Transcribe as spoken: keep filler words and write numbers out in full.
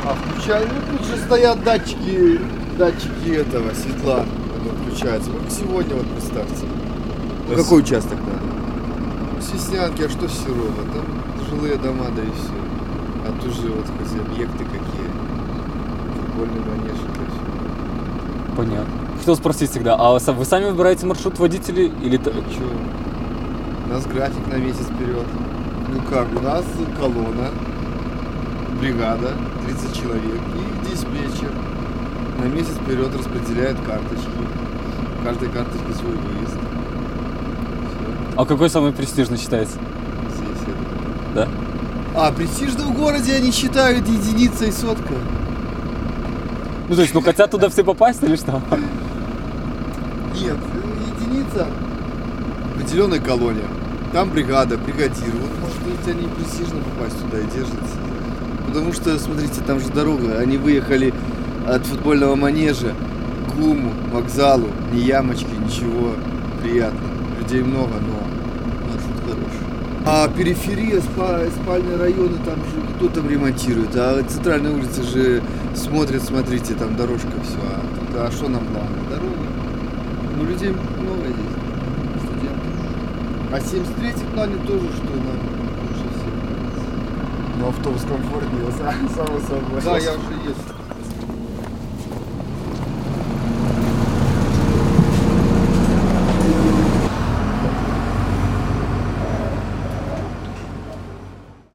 А включаю, ну тут же стоят датчики, датчики этого, светла, оно включается. Вот сегодня вот представьте. То Какой участок надо? Сеснянки, а что Серова? Там жилые дома, да и все. А тут же вот хоть объекты какие. Футбольный манеж, это все. Понятно. Хотел спросить всегда, а вы сами выбираете маршрут водителей или... А что? У нас график на месяц вперед. Ну как, у нас колонна, бригада, тридцать человек и диспетчер. На месяц вперед распределяют карточки. В каждой карточке свой выезд. Все. А какой самый престижный считается? Здесь это. Да? А, престижно в городе они считают единица и сотка. Ну то есть, ну хотят туда все попасть или что? Нет, единица в определенной колонии. Там бригада, бригадир. Вот может быть они престижно попасть туда и держатся. Потому что, смотрите, там же дорога. Они выехали от футбольного манежа к ГУМу, вокзалу. Ни ямочки, ничего. Приятно. Людей много, но маршрут хороший. А периферия, спа, спальные районы, там же кто там ремонтирует? А центральная улица же смотрят, смотрите, там дорожка все. А, тут, а что нам главное? Дорога. Ну, людей много здесь. Студентов. А семьдесят третий плане тоже, что нам лучше всего. Но автобус комфортнее, само собой. Да, я уже ездил.